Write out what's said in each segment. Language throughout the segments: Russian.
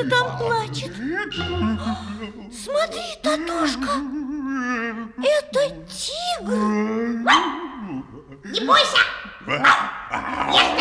там плачет? Смотри, Татошка, это тигр. Не бойся! Я с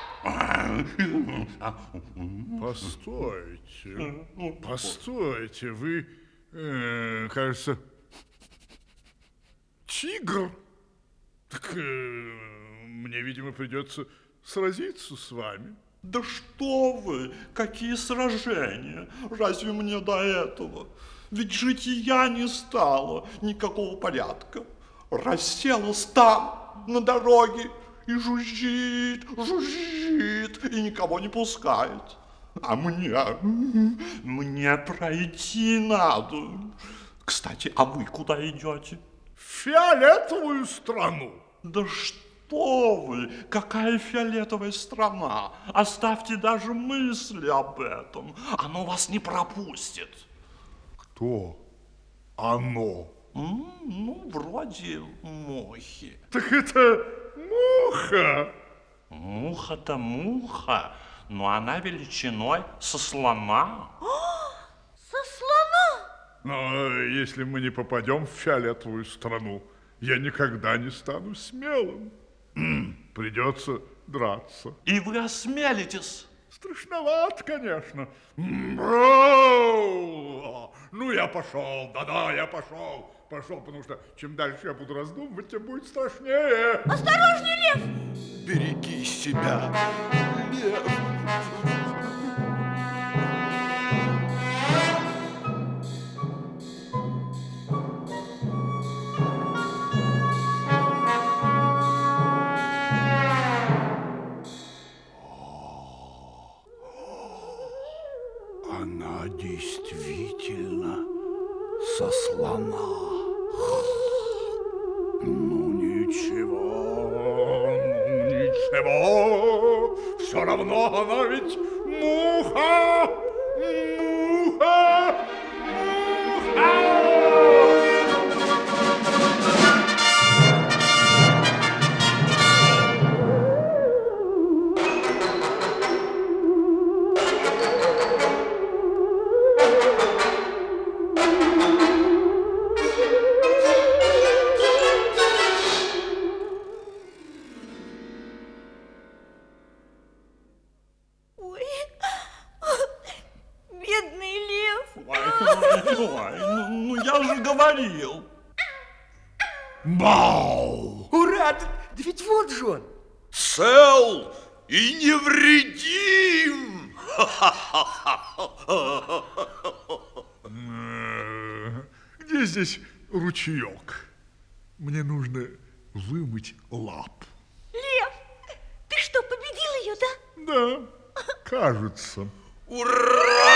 тобой! Постойте, вы, кажется, тигр? Так мне, видимо, придется сразиться с вами. Да что вы, какие сражения? Разве мне до этого? Ведь жития не стало, никакого порядка. Расселась там, на дороге, и жужжит, и никого не пускает. А мне пройти надо. Кстати, а вы куда идете? В фиолетовую страну. Да что вы, какая фиолетовая страна? Оставьте даже мысли об этом. Оно вас не пропустит. Кто оно? Ну, вроде мухи. Так это муха. Муха-то муха, но она величиной со слона. Со слона? Но если мы не попадем в фиолетовую страну, я никогда не стану смелым. Придется драться. И вы осмелитесь? Страшновато, конечно. Ну, я пошел, да-да, я пошел, потому что чем дальше я буду раздумывать, тем будет страшнее. Осторожней, лев! Береги себя, лев. Она действительно со слона. Ну ничего, все равно она ведь муха, муха, муха. Ой, бедный лев. Ну я же говорил. Бау! Ура! Да ведь вот же он! Цел и невредим. Где здесь ручеек? Мне нужно вымыть лап. Лев, ты что, победил ее, да? Да, кажется. Ура!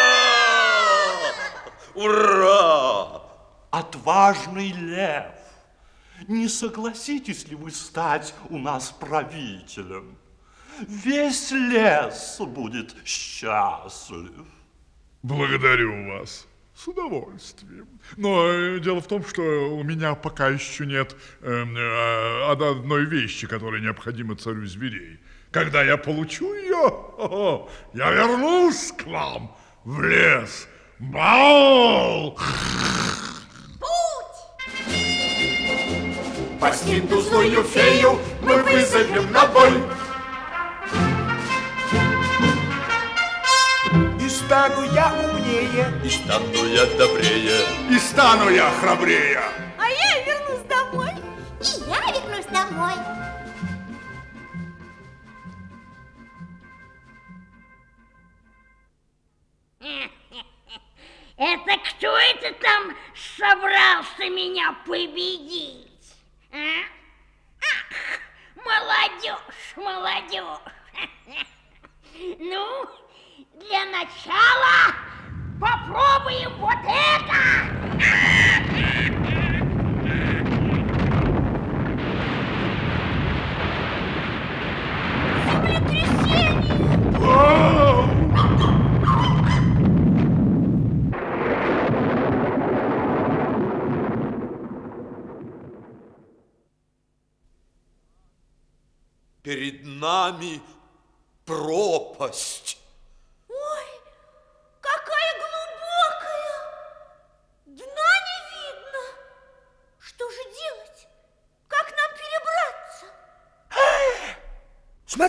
Ура! Отважный лев! Не согласитесь ли вы стать у нас правителем? Весь лес будет счастлив. Благодарю вас. С удовольствием. Но дело в том, что у меня пока еще нет одной вещи, которая необходима царю зверей. Когда я получу ее, я вернусь к вам в лес. Бау! Постигну злую фею, мы вызовем на бой. И стану я умнее, И стану я добрее. И стану я храбрее. А я вернусь домой. И я вернусь домой. Это кто это там собрался меня победить? А? Ах, молодежь. Ну, для начала попробуем вот это. Перед нами пропасть. Ой,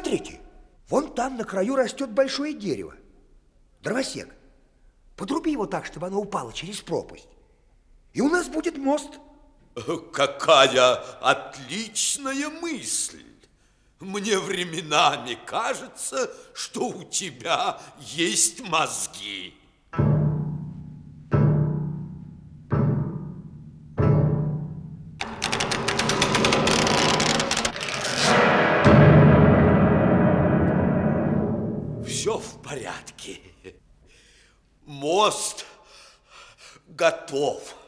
Смотрите, вон там на краю растет большое дерево. Дровосек, подруби его так, чтобы оно упало через пропасть. И у нас будет мост. Какая отличная мысль! Мне временами кажется, что у тебя есть мозги. Все в порядке. Мост готов.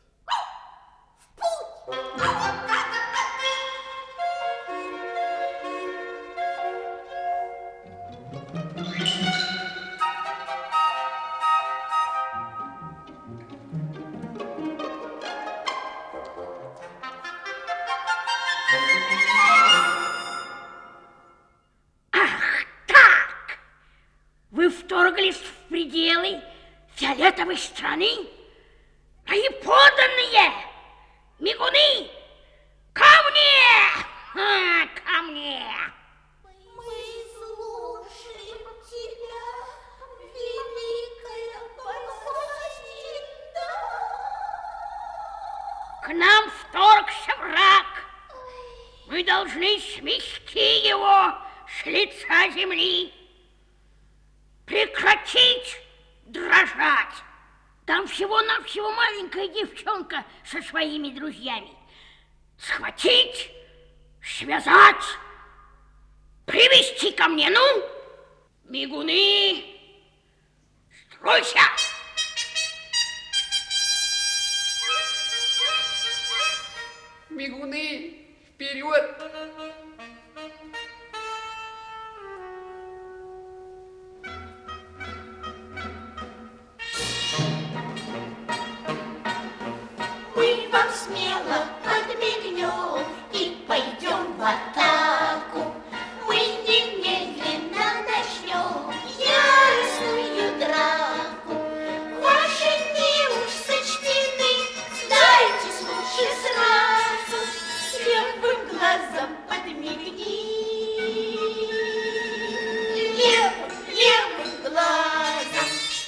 Вы вторглись в пределы фиолетовой страны, а и подданные мигуны ко мне! Ко мне! Мы слушаем тебя, великая Пасхальда. К нам вторгся враг. Мы должны смести его с лица земли. Прекратить дрожать. Там всего-навсего маленькая девчонка со своими друзьями. Схватить, связать, привести ко мне, ну, мигуны, стройся. Мигуны, вперед! Мы вам смело подмигнем и пойдем в атаку. Мы немедленно начнем яростную драку. Ваши дни уж сочтены, сдайтесь лучше сразу. Левым глазом подмигни. Левым глазом.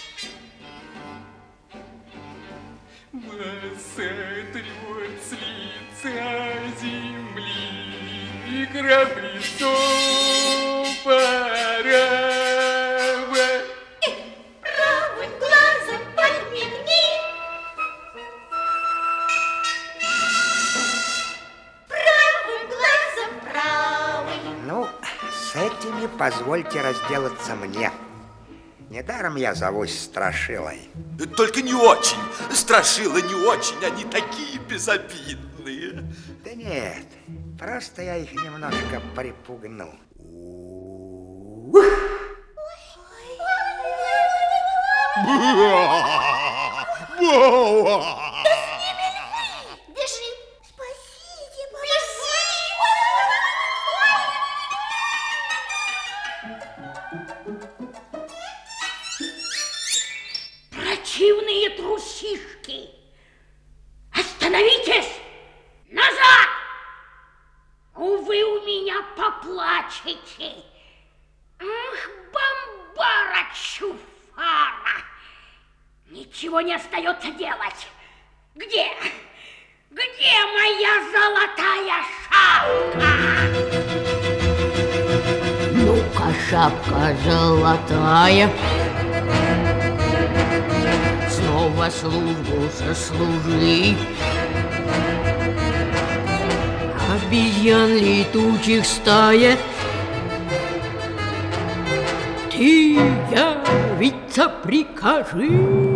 Сотрет с лица земли и корабли сопарава. Правым глазом подмигни. Правым глазом правый. Ну, с этими позвольте разделаться мне. Недаром я зовусь Страшилой. Только не очень. Страшила не очень, они такие безобидные. Да нет, просто я их немножко припугнул. Бежи. Спасите, Противные трусишки! Остановитесь! Назад! Увы, у меня поплачете. Ах, бомбара чуфара! Ничего не остается делать. Где? Где моя золотая шапка? Ну-ка, шапка золотая, снова службу сослужи. Обезьян летучих стая, ты явиться прикажи.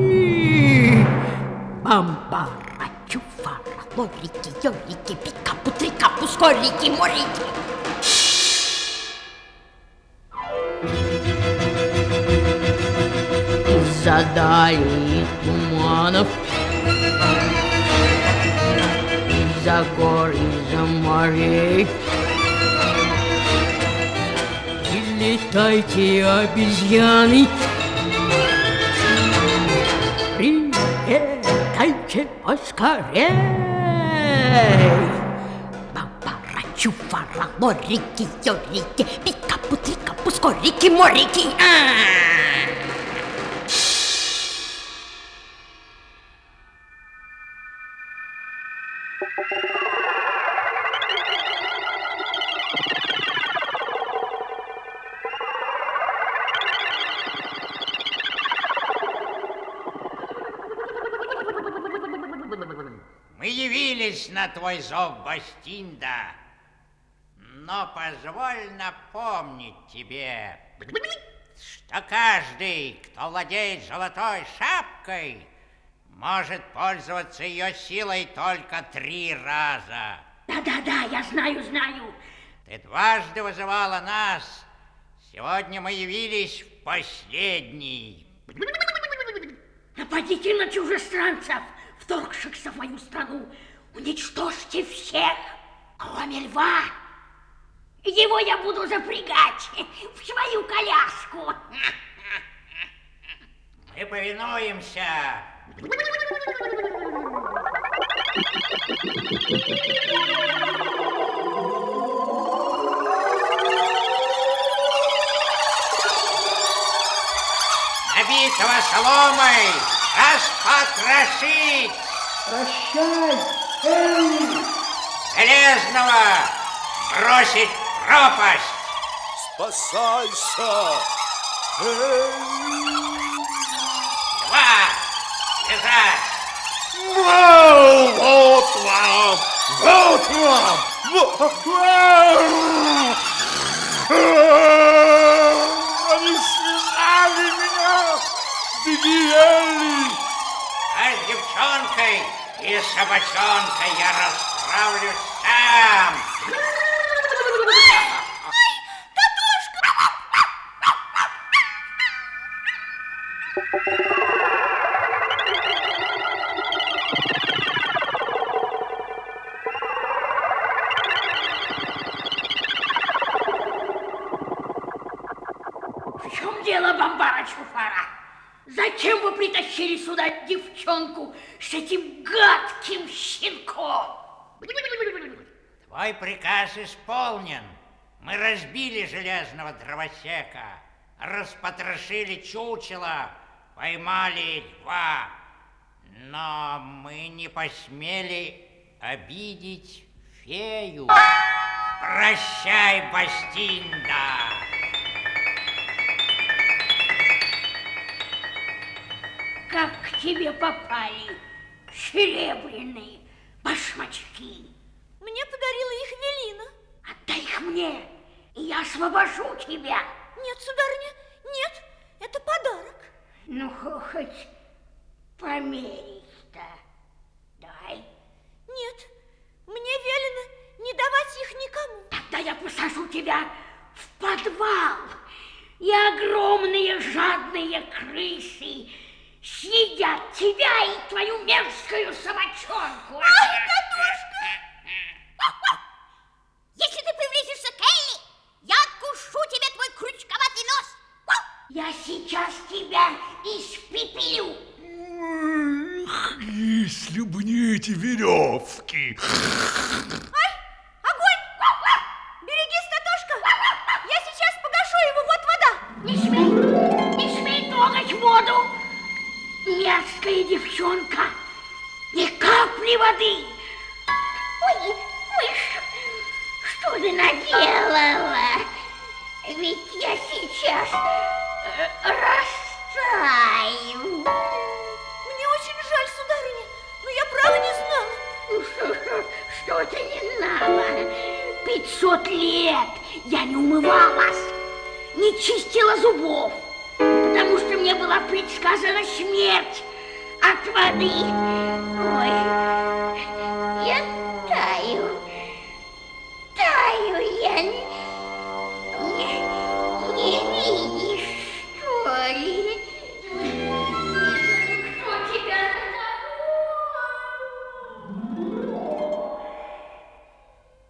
Бамбара, чуфара, лорики, ёлики, пикапу, трикапу, скорики, морики. Из-за дали туманов, из-за гор, из-за морей, прилетайте, обезьяны, прилетайте поскорей. Бамбара, чуфара, лорики, йорики, пикапу, трикапу, скорики, морики. Мы явились на твой зов, Бастинда, но позволь напомнить тебе, что каждый, кто владеет золотой шапкой, может пользоваться ее силой только 3 раза. Да-да-да, я знаю. Ты дважды вызывала нас. Сегодня мы явились в последний. Нападите на чужестранцев, вторгшихся в мою страну. Уничтожьте всех, кроме льва. Его я буду запрягать в свою коляску. Мы повинуемся. Набитого соломой распотрошить. Прощай, Элли! Железного бросить в пропасть. Спасайся! Льва лежать. Вот вам! Вот вам! Они связали меня! Беги, Элли! А с девчонкой и собачонкой я расправлюсь сам. В чем дело, Бамбара Чуфара? Зачем вы притащили сюда девчонку с этим гадким щенком? Твой приказ исполнен. Мы разбили железного дровосека, распотрошили чучело, поймали льва. Но мы не посмели обидеть фею. Прощай, Бастинда. Как к тебе попали серебряные башмачки? Мне подарила их Велина. Отдай их мне, и я освобожу тебя. Нет, сударыня, нет, это подарок. Ну, хоть померить-то дай. Нет, мне велено не давать их никому. Тогда я посажу тебя в подвал, и огромные жадные крысы съедят тебя и твою мерзкую собачонку. Ай, Татушка! Если ты приблизишься к Элли, я откушу тебе твой крючковатый нос. Я сейчас тебя испепелю. Эх, если бы не эти веревки. Ай, огонь! Берегись, Татушка! Я сейчас погашу его, вот вода. Не смей трогать воду. Мерзкая девчонка. Ни капли воды. Ой, мышь, что ты наделала? Ведь я сейчас растаю. Мне очень жаль, сударыня, но я право не знала. Что ты не знала? 500 лет я не умывалась, не чистила зубов, потому что мне была предсказана смерть от воды. Ой,